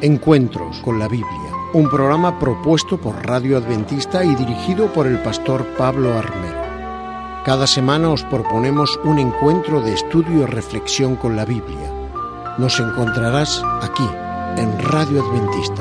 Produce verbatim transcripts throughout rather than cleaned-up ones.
Encuentros con la Biblia, un programa propuesto por Radio Adventista y dirigido por el pastor Pablo Armero. Cada semana os proponemos un encuentro de estudio y reflexión con la Biblia. Nos encontrarás aquí, en Radio Adventista.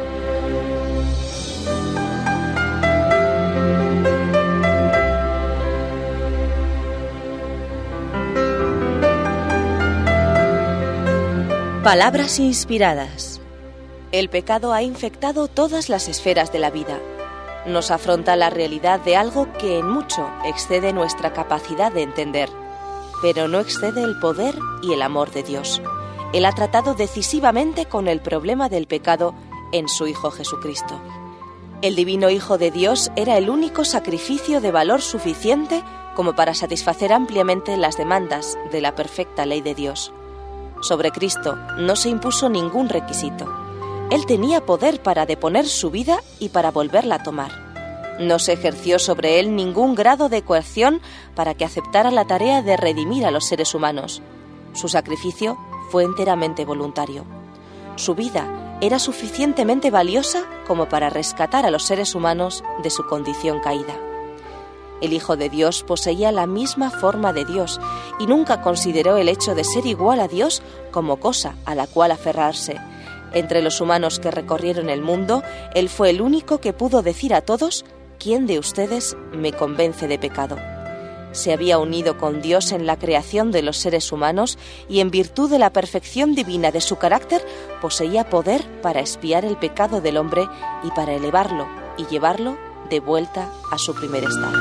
Palabras inspiradas. El pecado ha infectado todas las esferas de la vida. Nos afronta la realidad de algo que en mucho excede nuestra capacidad de entender, pero no excede el poder y el amor de Dios. Él ha tratado decisivamente con el problema del pecado en su Hijo Jesucristo. El divino Hijo de Dios era el único sacrificio de valor suficiente como para satisfacer ampliamente las demandas de la perfecta ley de Dios. Sobre Cristo no se impuso ningún requisito. Él tenía poder para deponer su vida y para volverla a tomar. No se ejerció sobre él ningún grado de coerción para que aceptara la tarea de redimir a los seres humanos. Su sacrificio fue enteramente voluntario. Su vida era suficientemente valiosa como para rescatar a los seres humanos de su condición caída. El Hijo de Dios poseía la misma forma de Dios y nunca consideró el hecho de ser igual a Dios como cosa a la cual aferrarse. Entre los humanos que recorrieron el mundo, Él fue el único que pudo decir a todos: ¿quién de ustedes me convence de pecado? Se había unido con Dios en la creación de los seres humanos y en virtud de la perfección divina de su carácter, poseía poder para expiar el pecado del hombre y para elevarlo y llevarlo de vuelta a su primer estado.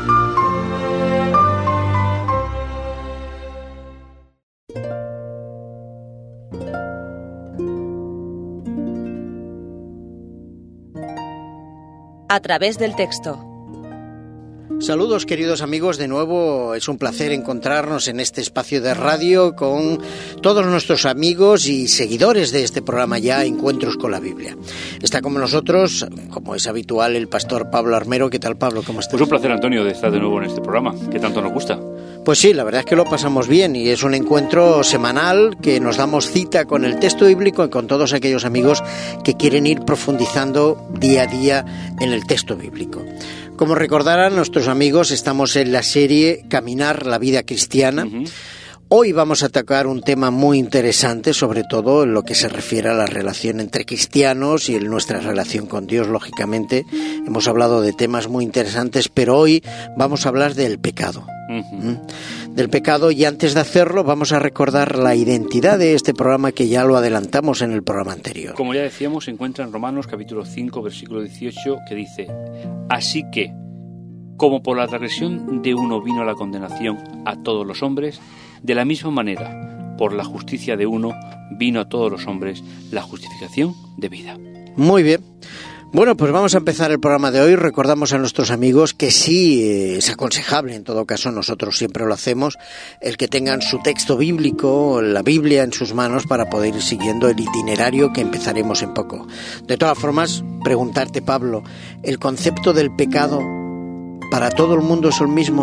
A través del texto. Saludos, queridos amigos, de nuevo es un placer encontrarnos en este espacio de radio con todos nuestros amigos y seguidores de este programa ya, Encuentros con la Biblia. Está con nosotros, como es habitual, el pastor Pablo Armero. ¿Qué tal, Pablo? ¿Cómo estás? Pues un placer, Antonio, de estar de nuevo en este programa, que tanto nos gusta. Pues sí, la verdad es que lo pasamos bien y es un encuentro semanal que nos damos cita con el texto bíblico y con todos aquellos amigos que quieren ir profundizando día a día en el texto bíblico. Como recordarán nuestros amigos, estamos en la serie Caminar la vida cristiana. Uh-huh. Hoy vamos a tocar un tema muy interesante, sobre todo en lo que se refiere a la relación entre cristianos y en nuestra relación con Dios, lógicamente. Hemos hablado de temas muy interesantes, pero hoy vamos a hablar del pecado. Uh-huh. ¿Mm? Del pecado, y antes de hacerlo vamos a recordar la identidad de este programa, que ya lo adelantamos en el programa anterior. Como ya decíamos, se encuentra en Romanos capítulo cinco, versículo dieciocho, que dice: así que, como por la transgresión de uno vino la condenación a todos los hombres, de la misma manera, por la justicia de uno vino a todos los hombres la justificación de vida. Muy bien. Bueno, pues vamos a empezar el programa de hoy. Recordamos a nuestros amigos que sí eh, es aconsejable, en todo caso nosotros siempre lo hacemos, el que tengan su texto bíblico, la Biblia en sus manos, para poder ir siguiendo el itinerario que empezaremos en poco. De todas formas, preguntarte, Pablo, ¿el concepto del pecado para todo el mundo es el mismo?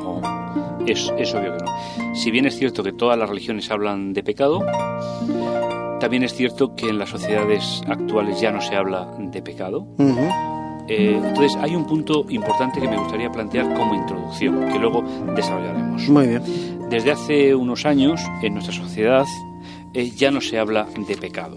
No, es, es obvio que no. Si bien es cierto que todas las religiones hablan de pecado, también es cierto que en las sociedades actuales ya no se habla de pecado. Uh-huh. Eh, entonces hay un punto importante que me gustaría plantear como introducción, que luego desarrollaremos. Muy bien. Desde hace unos años en nuestra sociedad eh, ya no se habla de pecado.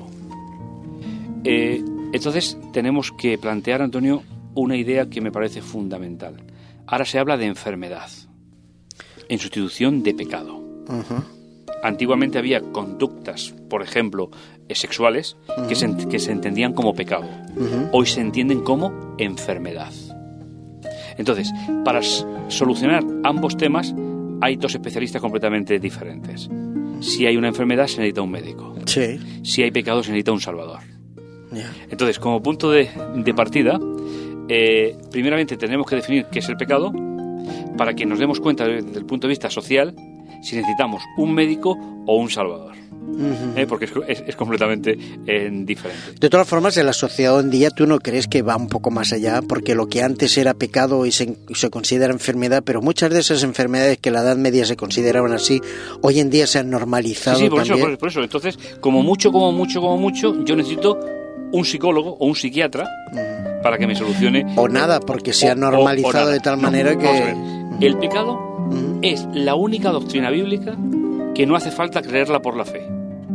Eh, entonces tenemos que plantear, Antonio, una idea que me parece fundamental. Ahora se habla de enfermedad en sustitución de pecado. Uh-huh. Antiguamente había conductas, por ejemplo, sexuales, uh-huh. que, se, que se entendían como pecado. Uh-huh. Hoy se entienden como enfermedad. Entonces, para s- solucionar ambos temas, hay dos especialistas completamente diferentes. Si hay una enfermedad, se necesita un médico. Sí. Si hay pecado, se necesita un salvador. Yeah. Entonces, como punto de, de partida, eh, primeramente tenemos que definir qué es el pecado, para que nos demos cuenta desde el punto de vista social si necesitamos un médico o un salvador. Uh-huh. ¿Eh? Porque es, es, es completamente eh, diferente. De todas formas, en la sociedad hoy en día, ¿tú no crees que va un poco más allá? Porque lo que antes era pecado y se, se considera enfermedad, pero muchas de esas enfermedades que en la Edad Media se consideraban así, hoy en día se han normalizado. Sí, sí, por también. eso, por, por eso. Entonces, como mucho, como mucho, como mucho, yo necesito un psicólogo o un psiquiatra uh-huh. para que me solucione. O nada, porque se ha normalizado o, o de tal no, manera que... Vamos a ver. El pecado uh-huh. es la única doctrina bíblica que no hace falta creerla por la fe.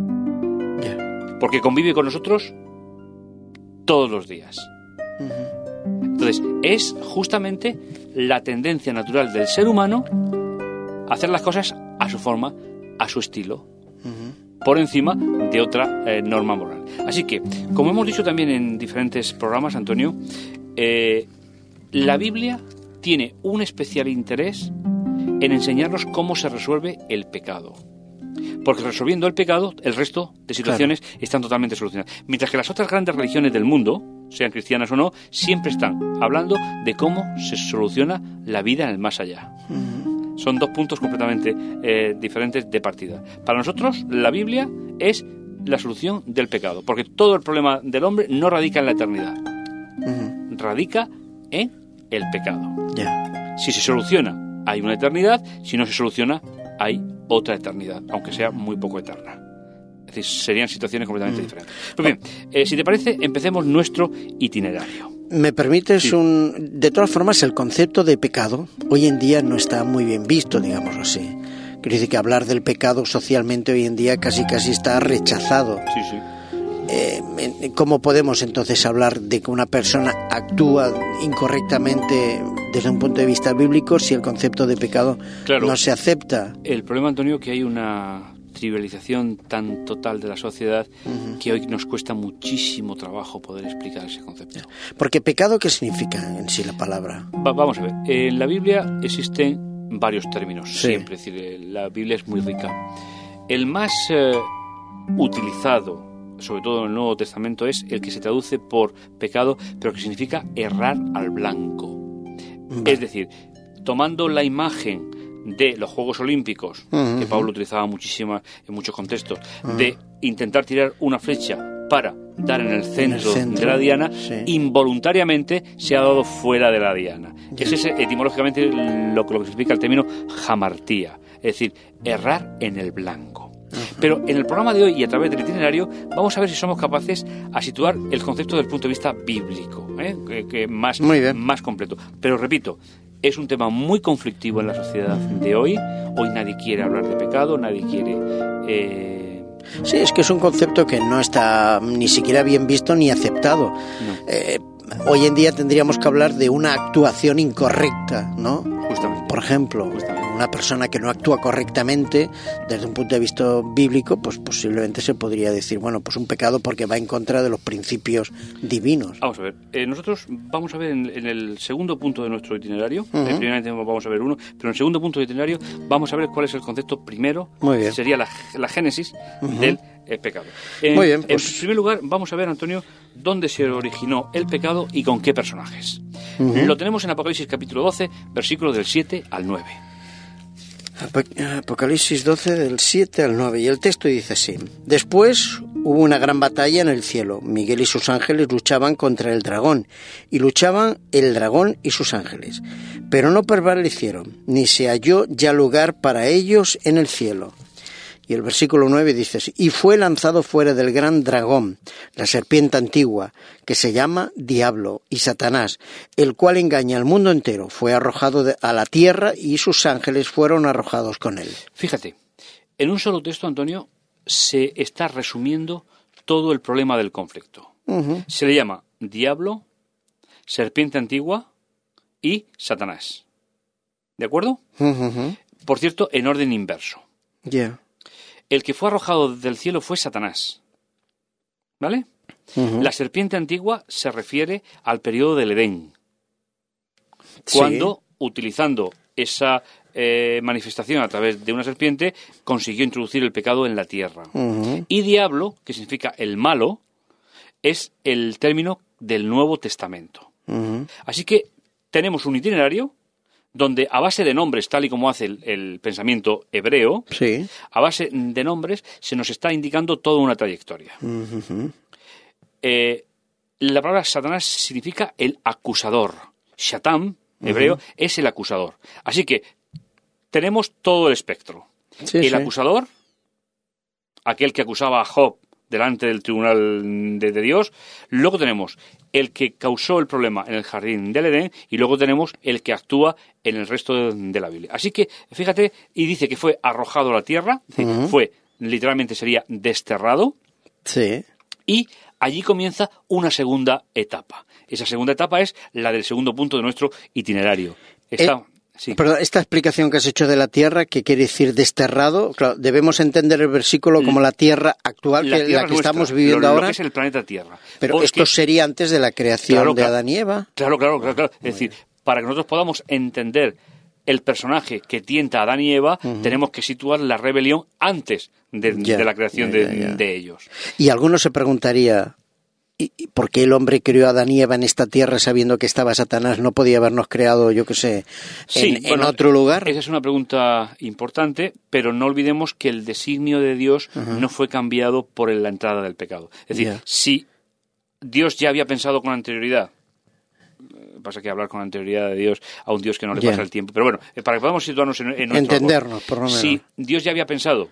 Porque convive con nosotros todos los días. Uh-huh. Entonces, es justamente la tendencia natural del ser humano a hacer las cosas a su forma, a su estilo, uh-huh. por encima de otra eh, norma moral. Así que, como hemos dicho también en diferentes programas, Antonio, eh, la Biblia tiene un especial interés en enseñarnos cómo se resuelve el pecado. Porque resolviendo el pecado, el resto de situaciones claro. están totalmente solucionadas. Mientras que las otras grandes religiones del mundo, sean cristianas o no, siempre están hablando de cómo se soluciona la vida en el más allá. Uh-huh. Son dos puntos completamente eh, diferentes de partida. Para nosotros, la Biblia es la solución del pecado, porque todo el problema del hombre no radica en la eternidad. Uh-huh. Radica en el pecado. Yeah. Si se soluciona, hay una eternidad. Si no se soluciona, hay otra eternidad, aunque sea muy poco eterna. Es decir, serían situaciones completamente mm. diferentes. Pues bien, eh, si te parece, empecemos nuestro itinerario. ¿Me permites sí. un...? De todas formas, el concepto de pecado hoy en día no está muy bien visto, digámoslo así. Quiere decir que hablar del pecado socialmente hoy en día casi casi está rechazado. Sí, sí. Eh, ¿Cómo podemos entonces hablar de que una persona actúa incorrectamente desde un punto de vista bíblico si el concepto de pecado claro, no se acepta? El problema, Antonio, que hay una trivialización tan total de la sociedad uh-huh. que hoy nos cuesta muchísimo trabajo poder explicar ese concepto. Porque pecado, ¿qué significa en sí la palabra? Va, vamos a ver, en la Biblia existen varios términos, sí. siempre, es decir, la Biblia es muy rica. El más eh, utilizado, sobre todo en el Nuevo Testamento, es el que se traduce por pecado, pero que significa errar al blanco. Vale. Es decir, tomando la imagen de los Juegos Olímpicos, uh-huh. que Pablo utilizaba muchísimo en muchos contextos, uh-huh. de intentar tirar una flecha para dar en el centro, en el centro de la diana, sí. involuntariamente se ha dado fuera de la diana. Yeah. Ese es etimológicamente lo que, lo que significa el término hamartía, es decir, errar en el blanco. Pero en el programa de hoy y a través del itinerario vamos a ver si somos capaces a situar el concepto desde el punto de vista bíblico, ¿eh? que, que más, más completo. Pero repito, es un tema muy conflictivo en la sociedad de hoy. Hoy nadie quiere hablar de pecado, nadie quiere... Eh... Sí, es que es un concepto que no está ni siquiera bien visto ni aceptado. No. Eh, hoy en día tendríamos que hablar de una actuación incorrecta, ¿no? Justamente. Por ejemplo, Justamente. una persona que no actúa correctamente desde un punto de vista bíblico, pues posiblemente se podría decir, bueno, pues un pecado porque va en contra de los principios divinos. Vamos a ver, eh, nosotros vamos a ver en, en el segundo punto de nuestro itinerario, uh-huh. eh, primeramente vamos a ver uno, pero en el segundo punto del itinerario vamos a ver cuál es el concepto primero, Muy bien. sería la, la génesis uh-huh. del eh, pecado. Eh, Muy bien, pues... En primer lugar, vamos a ver, Antonio, dónde se originó el pecado y con qué personajes. Uh-huh. Lo tenemos en Apocalipsis capítulo doce, versículos del siete al nueve. Apocalipsis doce, del siete al nueve, y el texto dice así: Después hubo una gran batalla en el cielo. Miguel y sus ángeles luchaban contra el dragón, y luchaban el dragón y sus ángeles, pero no prevalecieron, ni se halló ya lugar para ellos en el cielo. Y el versículo nueve dice así: Y fue lanzado fuera del gran dragón, la serpiente antigua, que se llama Diablo y Satanás, el cual engaña al mundo entero. Fue arrojado de, a la tierra y sus ángeles fueron arrojados con él. Fíjate, en un solo texto, Antonio, se está resumiendo todo el problema del conflicto. Uh-huh. Se le llama Diablo, serpiente antigua y Satanás. ¿De acuerdo? Uh-huh. Por cierto, en orden inverso. Ya. Yeah. El que fue arrojado del cielo fue Satanás. ¿Vale? Uh-huh. La serpiente antigua se refiere al periodo del Edén. Sí. Cuando, utilizando esa eh, manifestación a través de una serpiente, consiguió introducir el pecado en la tierra. Uh-huh. Y diablo, que significa el malo, es el término del Nuevo Testamento. Uh-huh. Así que tenemos un itinerario donde a base de nombres, tal y como hace el, el pensamiento hebreo, sí. a base de nombres se nos está indicando toda una trayectoria. Uh-huh. Eh, la palabra Satanás significa el acusador. Shatam, hebreo, uh-huh. es el acusador. Así que tenemos todo el espectro. Sí, el sí. acusador, aquel que acusaba a Job delante del tribunal de, de Dios. Luego tenemos el que causó el problema en el jardín del Edén, y luego tenemos el que actúa en el resto de, de la Biblia. Así que, fíjate, y dice que fue arrojado a la tierra, es decir, uh-huh. fue, literalmente sería desterrado, sí. y allí comienza una segunda etapa. Esa segunda etapa es la del segundo punto de nuestro itinerario. Está... Eh... Sí. Pero esta explicación que has hecho de la tierra, ¿qué quiere decir desterrado? Claro, debemos entender el versículo como la tierra actual, la que tierra la que nuestra, estamos viviendo lo, ahora. Lo que es el planeta Tierra. Pero Porque, esto sería antes de la creación claro, de claro, Adán y Eva. Claro, claro, claro. claro. Es decir, para que nosotros podamos entender el personaje que tienta a Adán y Eva, uh-huh. tenemos que situar la rebelión antes de, ya, de la creación ya, ya, de, ya. de ellos. Y alguno se preguntaría, ¿y por qué el hombre creó a Adán y Eva en esta tierra sabiendo que estaba Satanás? ¿No podía habernos creado, yo qué sé, en, sí, bueno, en otro lugar? Esa es una pregunta importante, pero no olvidemos que el designio de Dios uh-huh. no fue cambiado por la entrada del pecado. Es decir, yeah. si Dios ya había pensado con anterioridad, pasa que hablar con anterioridad de Dios a un Dios que no le yeah. pasa el tiempo, pero bueno, para que podamos situarnos en, en nuestro entendernos, por lo menos. Si Dios ya había pensado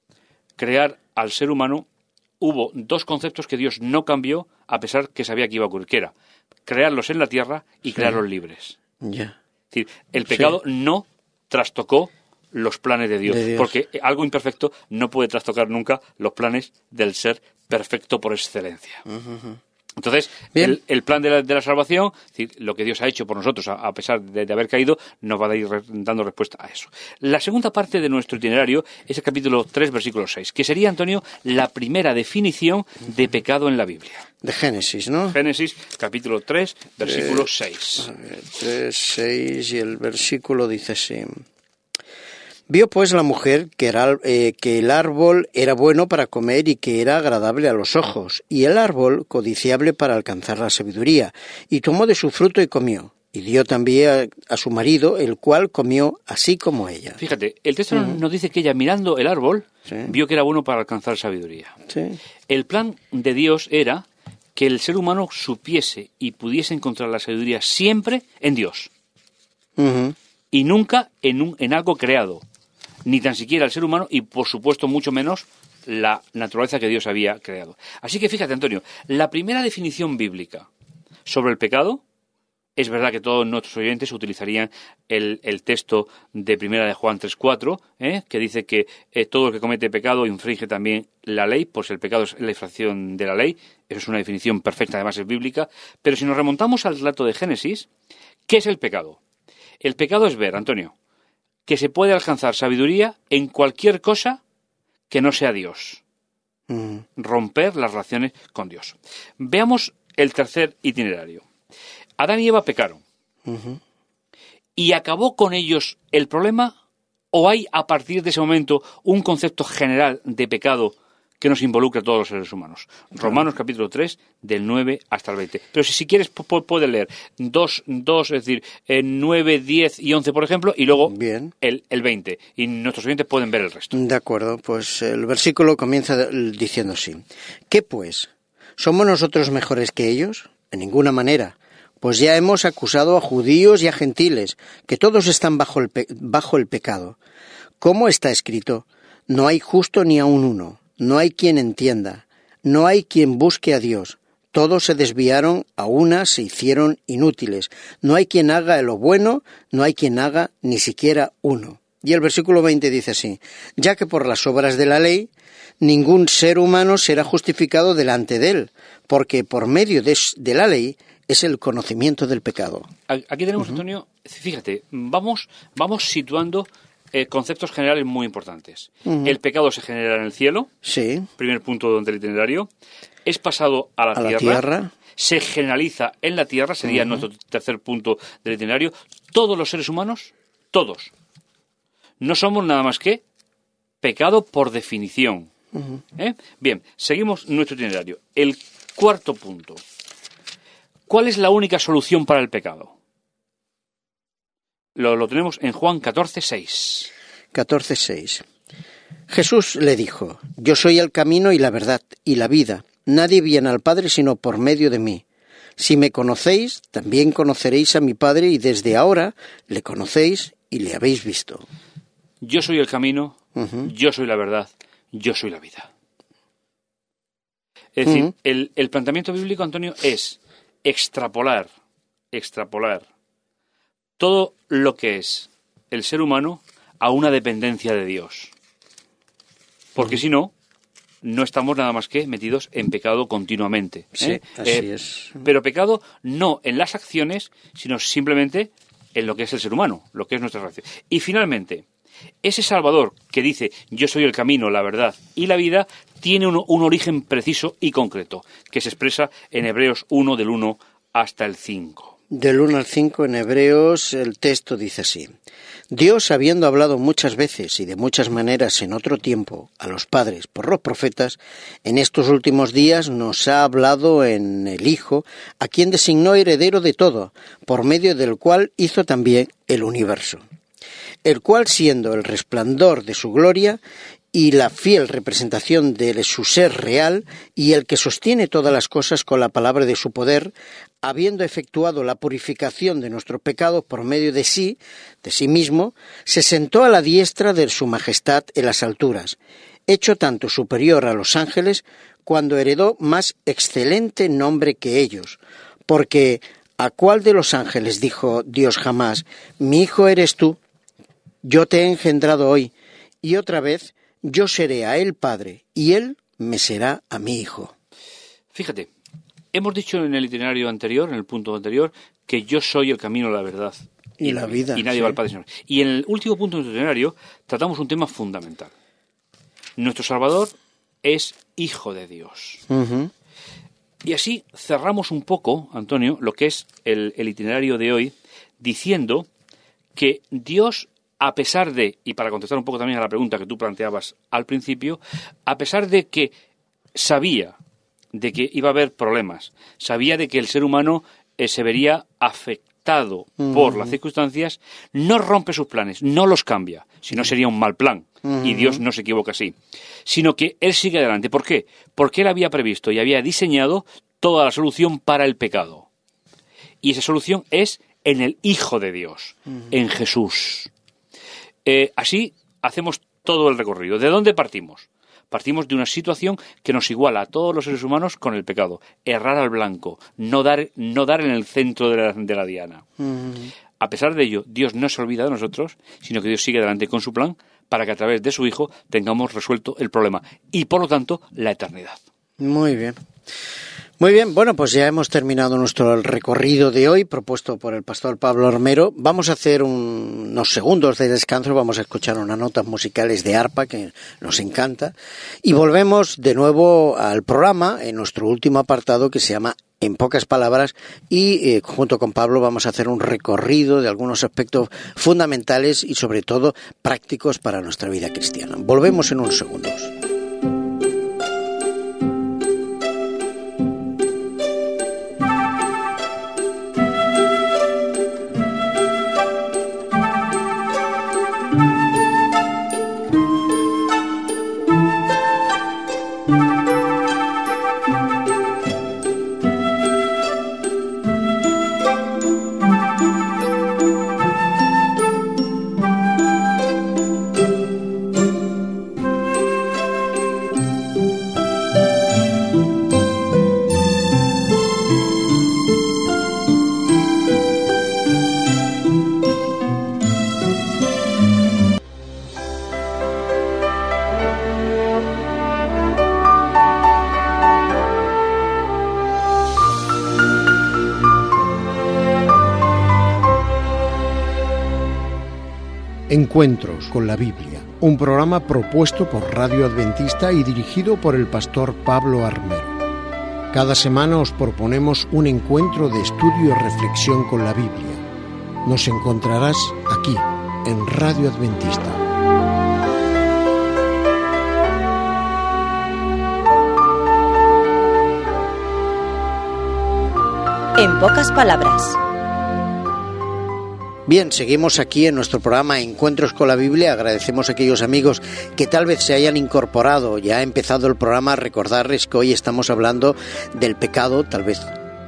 crear al ser humano, hubo dos conceptos que Dios no cambió, a pesar que sabía que iba a ocurrir, que era crearlos en la tierra y sí. crearlos libres. Yeah. Es decir, el pecado sí. no trastocó los planes de Dios, de Dios, porque algo imperfecto no puede trastocar nunca los planes del ser perfecto por excelencia. Uh-huh. Entonces, el, el plan de la, de la salvación, es decir, lo que Dios ha hecho por nosotros, a, a pesar de, de haber caído, nos va a ir re, dando respuesta a eso. La segunda parte de nuestro itinerario es el capítulo tres, versículo seis, que sería, Antonio, la primera definición de pecado en la Biblia. De Génesis, ¿no? Génesis, capítulo tres, versículo eh, seis. A ver, tres, seis, y el versículo dice así. Vio pues la mujer que, era, eh, que el árbol era bueno para comer y que era agradable a los ojos, y el árbol codiciable para alcanzar la sabiduría, y tomó de su fruto y comió, y dio también a, a su marido, el cual comió así como ella. Fíjate, el texto uh-huh. nos dice que ella, mirando el árbol, sí. vio que era bueno para alcanzar sabiduría. Sí. El plan de Dios era que el ser humano supiese y pudiese encontrar la sabiduría siempre en Dios, uh-huh. y nunca en, un, en algo creado, ni tan siquiera el ser humano, y por supuesto mucho menos la naturaleza que Dios había creado. Así que fíjate, Antonio, la primera definición bíblica sobre el pecado, es verdad que todos nuestros oyentes utilizarían el, el texto de Primera de Juan tres cuatro, ¿eh? que dice que eh, todo el que comete pecado infringe también la ley, pues el pecado es la infracción de la ley. Eso es una definición perfecta, además es bíblica. Pero si nos remontamos al relato de Génesis, ¿qué es el pecado? El pecado es ver, Antonio, que se puede alcanzar sabiduría en cualquier cosa que no sea Dios. Mm. Romper las relaciones con Dios. Veamos el tercer itinerario. Adán y Eva pecaron. Uh-huh. ¿Y acabó con ellos el problema? ¿O hay a partir de ese momento un concepto general de pecado que nos involucra a todos los seres humanos? Claro. Romanos capítulo tres, del nueve hasta el veinte. Pero si, si quieres, p- puedes leer dos, dos, es decir, eh, nueve, diez y once, por ejemplo, y luego Bien. El, el veinte. Y nuestros oyentes pueden ver el resto. De acuerdo, pues el versículo comienza diciendo así. ¿Qué pues? ¿Somos nosotros mejores que ellos? En ninguna manera. Pues ya hemos acusado a judíos y a gentiles, que todos están bajo el, pe- bajo el pecado. ¿Cómo está escrito? No hay justo ni aun uno. No hay quien entienda, no hay quien busque a Dios. Todos se desviaron, a una se hicieron inútiles. No hay quien haga lo bueno, no hay quien haga ni siquiera uno. Y el versículo veinte dice así, ya que por las obras de la ley ningún ser humano será justificado delante de él, porque por medio de, de la ley es el conocimiento del pecado. Aquí tenemos, uh-huh. Antonio, fíjate, vamos, vamos situando Eh, conceptos generales muy importantes. Uh-huh. El pecado se genera en el cielo, sí. Primer punto del itinerario. Es pasado a la, a tierra, la tierra, se generaliza en la tierra, sería uh-huh. nuestro tercer punto del itinerario. Todos los seres humanos, todos, no somos nada más que pecado por definición. Uh-huh. ¿Eh? Bien, seguimos nuestro itinerario. El cuarto punto. ¿Cuál es la única solución para el pecado? Lo, lo tenemos en Juan catorce seis. catorce seis. Jesús le dijo: Yo soy el camino y la verdad y la vida. Nadie viene al Padre sino por medio de mí. Si me conocéis, también conoceréis a mi Padre, y desde ahora le conocéis y le habéis visto. Yo soy el camino, Uh-huh. yo soy la verdad, yo soy la vida. Es decir, Uh-huh. el, el planteamiento bíblico, Antonio, es extrapolar, extrapolar todo lo que es el ser humano a una dependencia de Dios. Porque uh-huh. si no, no estamos nada más que metidos en pecado continuamente. Sí, ¿eh? así eh, es. Pero pecado no en las acciones, sino simplemente en lo que es el ser humano, lo que es nuestra reacción. Y finalmente, ese Salvador que dice: yo soy el camino, la verdad y la vida, tiene un, un origen preciso y concreto, que se expresa en Hebreos uno, del uno hasta el cinco. Del uno al cinco en Hebreos el texto dice así: Dios, habiendo hablado muchas veces y de muchas maneras en otro tiempo a los padres por los profetas, en estos últimos días nos ha hablado en el Hijo, a quien designó heredero de todo, por medio del cual hizo también el universo, el cual, siendo el resplandor de su gloria y la fiel representación de su ser real, y el que sostiene todas las cosas con la palabra de su poder, habiendo efectuado la purificación de nuestros pecados por medio de sí, de sí mismo, se sentó a la diestra de su majestad en las alturas, hecho tanto superior a los ángeles, cuando heredó más excelente nombre que ellos, porque ¿a cuál de los ángeles dijo Dios jamás: mi hijo eres tú, yo te he engendrado hoy, y otra vez yo seré a él padre, y él me será a mi hijo? Fíjate, hemos dicho en el itinerario anterior, en el punto anterior, que yo soy el camino, la verdad y, y la vida, y nadie sí. va al Padre sino. Y en el último punto del itinerario tratamos un tema fundamental. Nuestro Salvador es Hijo de Dios. Uh-huh. Y así cerramos un poco, Antonio, lo que es el, el itinerario de hoy, diciendo que Dios, a pesar de, y para contestar un poco también a la pregunta que tú planteabas al principio, a pesar de que sabía de que iba a haber problemas, sabía de que el ser humano eh, se vería afectado uh-huh. por las circunstancias, no rompe sus planes, no los cambia, si no sería un mal plan, uh-huh. y Dios no se equivoca así, sino que Él sigue adelante. ¿Por qué? Porque Él había previsto y había diseñado toda la solución para el pecado. Y esa solución es en el Hijo de Dios, uh-huh. en Jesús. Eh, así hacemos todo el recorrido. ¿De dónde partimos? Partimos de una situación que nos iguala a todos los seres humanos con el pecado. Errar al blanco, no dar, no dar en el centro de la, de la diana. Uh-huh. A pesar de ello, Dios no se olvida de nosotros, sino que Dios sigue adelante con su plan para que a través de su Hijo tengamos resuelto el problema y, por lo tanto, la eternidad. Muy bien. Muy bien, bueno, pues ya hemos terminado nuestro recorrido de hoy propuesto por el pastor Pablo Armero. Vamos a hacer un, unos segundos de descanso, vamos a escuchar unas notas musicales de arpa que nos encanta y volvemos de nuevo al programa en nuestro último apartado que se llama En pocas palabras y eh, junto con Pablo vamos a hacer un recorrido de algunos aspectos fundamentales y sobre todo prácticos para nuestra vida cristiana. Volvemos en unos segundos. Encuentros con la Biblia, un programa propuesto por Radio Adventista y dirigido por el pastor Pablo Armero. Cada semana os proponemos un encuentro de estudio y reflexión con la Biblia. Nos encontrarás aquí, en Radio Adventista. En pocas palabras. Bien, seguimos aquí en nuestro programa Encuentros con la Biblia. Agradecemos a aquellos amigos que tal vez se hayan incorporado. Ya ha empezado el programa. Recordarles que hoy estamos hablando del pecado, tal vez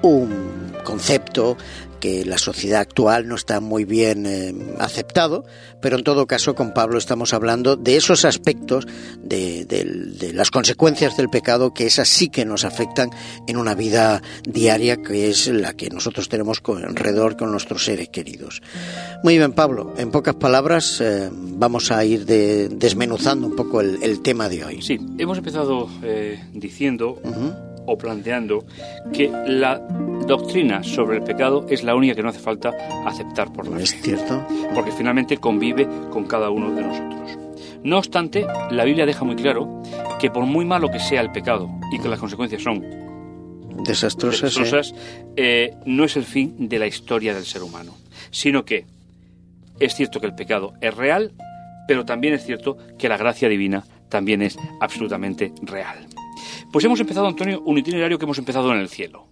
un concepto que la sociedad actual no está muy bien eh, aceptado, pero en todo caso con Pablo estamos hablando de esos aspectos de, de, de las consecuencias del pecado, que esas sí que nos afectan en una vida diaria, que es la que nosotros tenemos con, alrededor con nuestros seres queridos. Muy bien, Pablo, en pocas palabras eh, vamos a ir de, desmenuzando un poco el, el tema de hoy. Sí, hemos empezado eh, diciendo uh-huh. o planteando que la doctrina sobre el pecado es la única que no hace falta aceptar por la fe. Es cierto. Porque finalmente convive con cada uno de nosotros. No obstante, la Biblia deja muy claro que por muy malo que sea el pecado y que las consecuencias son desastrosas, desastrosas ¿eh? Eh, no es el fin de la historia del ser humano, sino que es cierto que el pecado es real, pero también es cierto que la gracia divina también es absolutamente real. Pues hemos empezado, Antonio, un itinerario que hemos empezado en el cielo.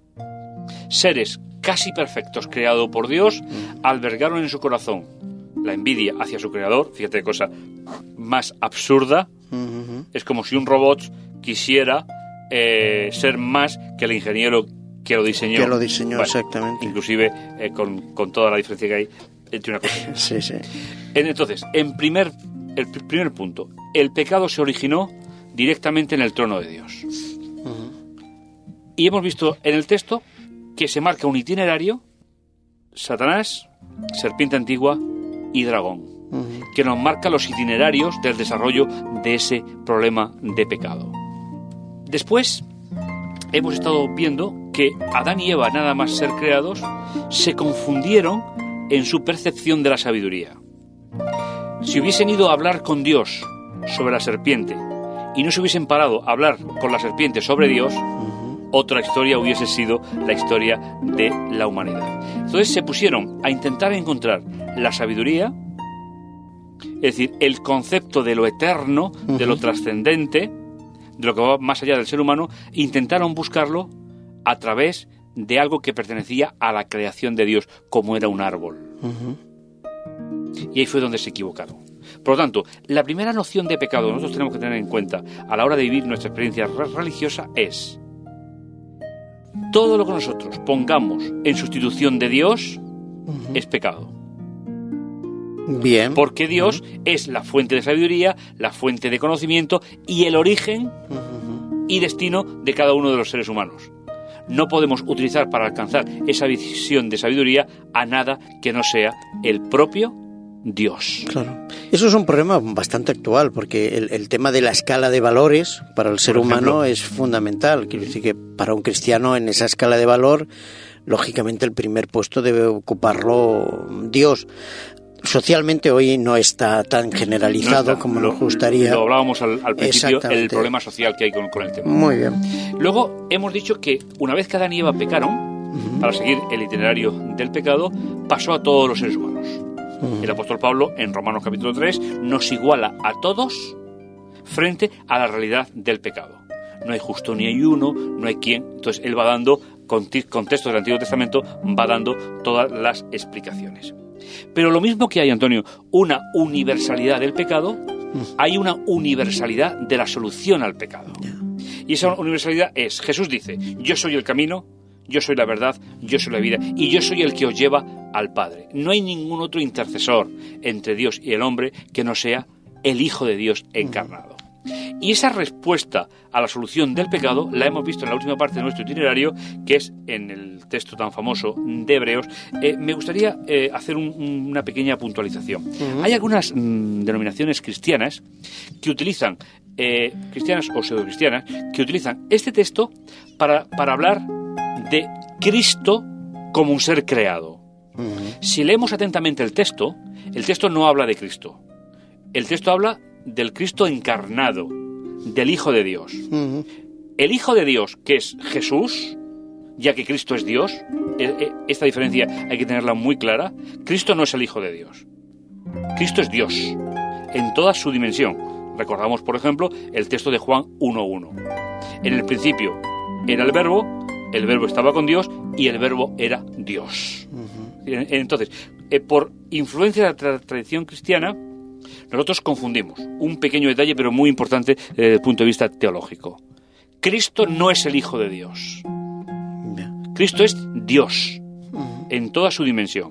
Seres casi perfectos creados por Dios albergaron en su corazón la envidia hacia su creador. Fíjate qué cosa más absurda. Uh-huh. Es como si un robot quisiera eh, ser más que el ingeniero que lo diseñó. Que lo diseñó, bueno, exactamente. Inclusive eh, con, con toda la diferencia que hay entre una cosa. Sí, sí. Entonces, en primer, el primer punto, el pecado se originó directamente en el trono de Dios. Uh-huh. Y hemos visto en el texto que se marca un itinerario: Satanás, serpiente antigua y dragón, uh-huh. que nos marca los itinerarios del desarrollo de ese problema de pecado. Después hemos estado viendo que Adán y Eva, nada más ser creados, se confundieron en su percepción de la sabiduría. Si hubiesen ido a hablar con Dios sobre la serpiente y no se hubiesen parado a hablar con la serpiente sobre Dios, otra historia hubiese sido la historia de la humanidad. Entonces se pusieron a intentar encontrar la sabiduría, es decir, el concepto de lo eterno, de lo trascendente, de lo que va más allá del ser humano. Intentaron buscarlo a través de algo que pertenecía a la creación de Dios, como era un árbol. Uh-huh. Y ahí fue donde se equivocaron. Por lo tanto, la primera noción de pecado que nosotros tenemos que tener en cuenta a la hora de vivir nuestra experiencia religiosa es: todo lo que nosotros pongamos en sustitución de Dios uh-huh. es pecado. Bien. Porque Dios uh-huh. es la fuente de sabiduría, la fuente de conocimiento y el origen uh-huh. y destino de cada uno de los seres humanos. No podemos utilizar para alcanzar esa visión de sabiduría a nada que no sea el propio Dios. Claro. Eso es un problema bastante actual, porque el, el tema de la escala de valores para el ser Por humano ejemplo, es fundamental. Quiero decir que para un cristiano, en esa escala de valor, lógicamente el primer puesto debe ocuparlo Dios. Socialmente hoy no está tan generalizado no está, como lo, nos gustaría. Lo hablábamos al, al principio, el problema social que hay con, con el tema. Muy bien. Luego hemos dicho que una vez que Adán y Eva pecaron, uh-huh. para seguir el itinerario del pecado, pasó a todos los seres humanos. Uh-huh. El apóstol Pablo, en Romanos capítulo tres, nos iguala a todos frente a la realidad del pecado. No hay justo ni hay uno, no hay quien. Entonces él va dando, con, con textos del Antiguo Testamento, va dando todas las explicaciones. Pero lo mismo que hay, Antonio, una universalidad del pecado, hay una universalidad de la solución al pecado. Y esa universalidad es: Jesús dice, yo soy el camino, yo soy la verdad, yo soy la vida, y yo soy el que os lleva al Padre. No hay ningún otro intercesor entre Dios y el hombre que no sea el Hijo de Dios encarnado. Y esa respuesta a la solución del pecado la hemos visto en la última parte de nuestro itinerario, que es en el texto tan famoso de Hebreos. Eh, me gustaría eh, hacer un, una pequeña puntualización. Uh-huh. Hay algunas mm, denominaciones cristianas que utilizan, eh, cristianas o pseudocristianas, que utilizan este texto para, para hablar de Cristo como un ser creado. Uh-huh. Si leemos atentamente el texto, el texto no habla de Cristo. El texto habla del Cristo encarnado, del Hijo de Dios. Uh-huh. El Hijo de Dios, que es Jesús, ya que Cristo es Dios, esta diferencia hay que tenerla muy clara. Cristo no es el Hijo de Dios. Cristo es Dios, en toda su dimensión. Recordamos, por ejemplo, el texto de Juan uno uno. En el principio era el Verbo, el Verbo estaba con Dios y el Verbo era Dios. Uh-huh. Entonces, eh, por influencia de la tra- tradición cristiana, nosotros confundimos un pequeño detalle, pero muy importante desde el punto de vista teológico. Cristo no es el Hijo de Dios. Cristo es Dios en toda su dimensión.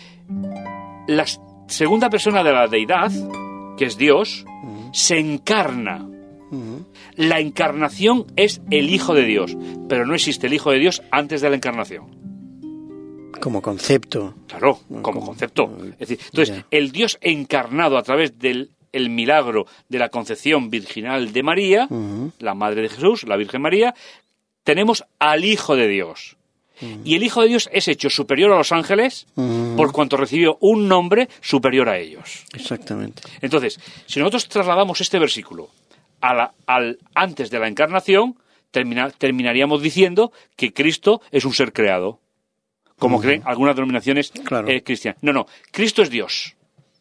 La segunda persona de la deidad, que es Dios, se encarna. La encarnación es el Hijo de Dios, pero no existe el Hijo de Dios antes de la encarnación. Como concepto. Claro, como, como concepto. Es decir, entonces, ya. el Dios encarnado a través del el milagro de la concepción virginal de María, uh-huh. la Madre de Jesús, la Virgen María, tenemos al Hijo de Dios. Uh-huh. Y el Hijo de Dios es hecho superior a los ángeles uh-huh. por cuanto recibió un nombre superior a ellos. Exactamente. Entonces, si nosotros trasladamos este versículo a la, al antes de la encarnación, termina, terminaríamos diciendo que Cristo es un ser creado, como uh-huh. creen algunas denominaciones claro. eh, cristianas. No, no, Cristo es Dios.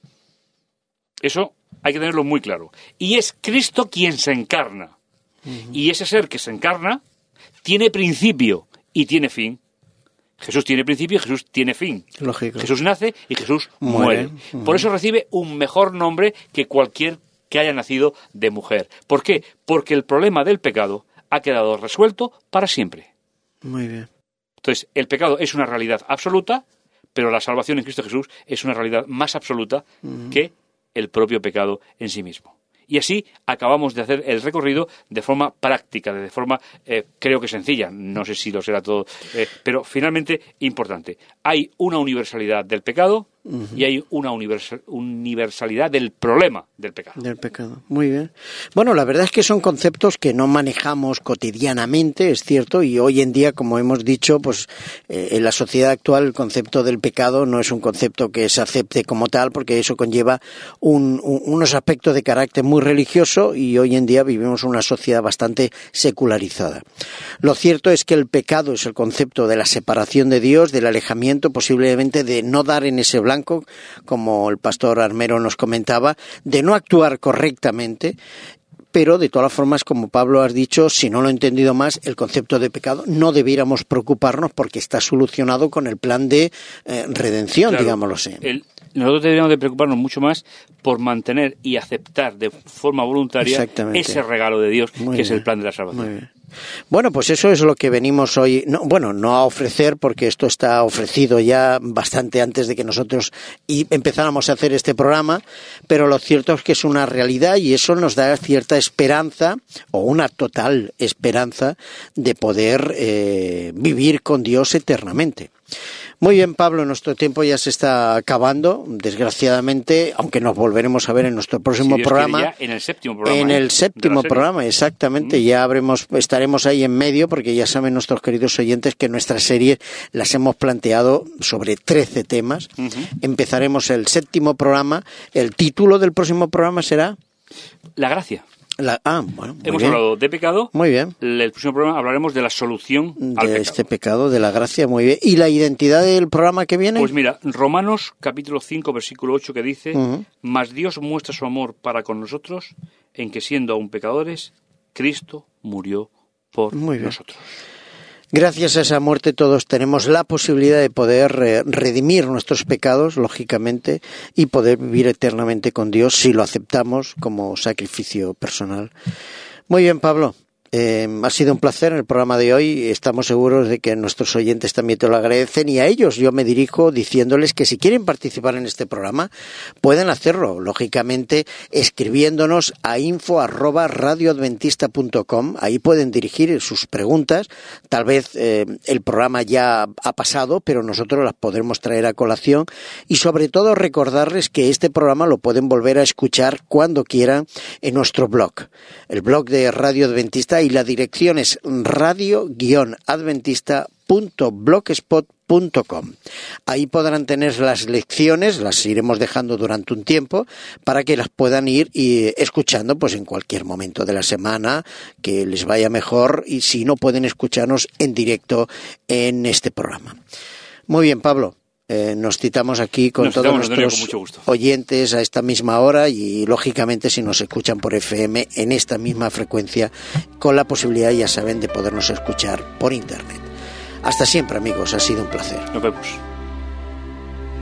Eso hay que tenerlo muy claro. Y es Cristo quien se encarna. Uh-huh. Y ese ser que se encarna tiene principio y tiene fin. Jesús tiene principio y Jesús tiene fin. Lógico. Jesús nace y Jesús muere. muere. Uh-huh. Por eso recibe un mejor nombre que cualquier que haya nacido de mujer. ¿Por qué? Porque el problema del pecado ha quedado resuelto para siempre. Muy bien. Entonces, el pecado es una realidad absoluta, pero la salvación en Cristo Jesús es una realidad más absoluta uh-huh. que el propio pecado en sí mismo. Y así acabamos de hacer el recorrido de forma práctica, de forma, eh, creo que sencilla, no sé si lo será todo, eh, pero finalmente importante. Hay una universalidad del pecado uh-huh. y hay una universal, universalidad del problema del pecado. Del pecado, muy bien. Bueno, la verdad es que son conceptos que no manejamos cotidianamente, es cierto, y hoy en día, como hemos dicho, pues eh, en la sociedad actual el concepto del pecado no es un concepto que se acepte como tal, porque eso conlleva un, un, unos aspectos de carácter muy religioso y hoy en día vivimos una sociedad bastante secularizada. Lo cierto es que el pecado es el concepto de la separación de Dios, del alejamiento, posiblemente de no dar en ese blanco, como el pastor Armero nos comentaba, de no actuar correctamente, pero de todas formas, como Pablo has dicho, si no lo he entendido más, el concepto de pecado no debiéramos preocuparnos porque está solucionado con el plan de eh, redención, claro, digámoslo así. El, nosotros deberíamos de preocuparnos mucho más por mantener y aceptar de forma voluntaria ese regalo de Dios, Muy que bien. es el plan de la salvación. Muy bien. Bueno, pues eso es lo que venimos hoy, no, bueno, no a ofrecer, porque esto está ofrecido ya bastante antes de que nosotros y empezáramos a hacer este programa, pero lo cierto es que es una realidad y eso nos da cierta esperanza, o una total esperanza, de poder eh, vivir con Dios eternamente. Muy bien, Pablo, nuestro tiempo ya se está acabando, desgraciadamente, aunque nos volveremos a ver en nuestro próximo sí, programa. Ya en el séptimo programa. En ¿eh? el séptimo programa, exactamente. Mm. Ya habremos, estaremos ahí en medio, porque ya saben nuestros queridos oyentes que nuestras series las hemos planteado sobre trece temas. Uh-huh. Empezaremos el séptimo programa. El título del próximo programa será La gracia. La, ah, bueno, muy Hemos bien. hablado de pecado. Muy bien. El próximo programa hablaremos de la solución de al pecado. este pecado, de la gracia. Muy bien. ¿Y la identidad del programa que viene? Pues mira, Romanos capítulo cinco, versículo ocho, que dice: uh-huh. Mas Dios muestra su amor para con nosotros en que, siendo aún pecadores, Cristo murió por nosotros. Gracias a esa muerte todos tenemos la posibilidad de poder eh, redimir nuestros pecados, lógicamente, y poder vivir eternamente con Dios si lo aceptamos como sacrificio personal. Muy bien, Pablo. Eh, ha sido un placer el programa de hoy. Estamos seguros de que nuestros oyentes también te lo agradecen, y a ellos yo me dirijo diciéndoles que si quieren participar en este programa pueden hacerlo, lógicamente escribiéndonos a info arroba radioadventista punto com. Ahí pueden dirigir sus preguntas. Tal vez eh, el programa ya ha pasado, pero nosotros las podremos traer a colación, y sobre todo recordarles que este programa lo pueden volver a escuchar cuando quieran en nuestro blog, el blog de Radio Adventista, y la dirección es radio guion adventista punto blogspot punto com. Ahí podrán tener las lecciones, las iremos dejando durante un tiempo para que las puedan ir y escuchando pues en cualquier momento de la semana que les vaya mejor, y si no, pueden escucharnos en directo en este programa. Muy bien, Pablo. Eh, nos citamos aquí con nos todos nuestros con oyentes a esta misma hora, y lógicamente si nos escuchan por F M en esta misma frecuencia, con la posibilidad, ya saben, de podernos escuchar por internet. Hasta siempre, amigos, ha sido un placer. Nos vemos.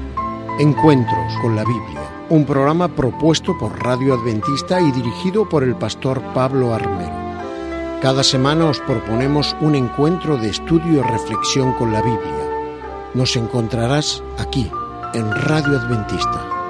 Encuentros con la Biblia, un programa propuesto por Radio Adventista y dirigido por el pastor Pablo Armero. Cada semana os proponemos un encuentro de estudio y reflexión con la Biblia. Nos encontrarás aquí, en Radio Adventista.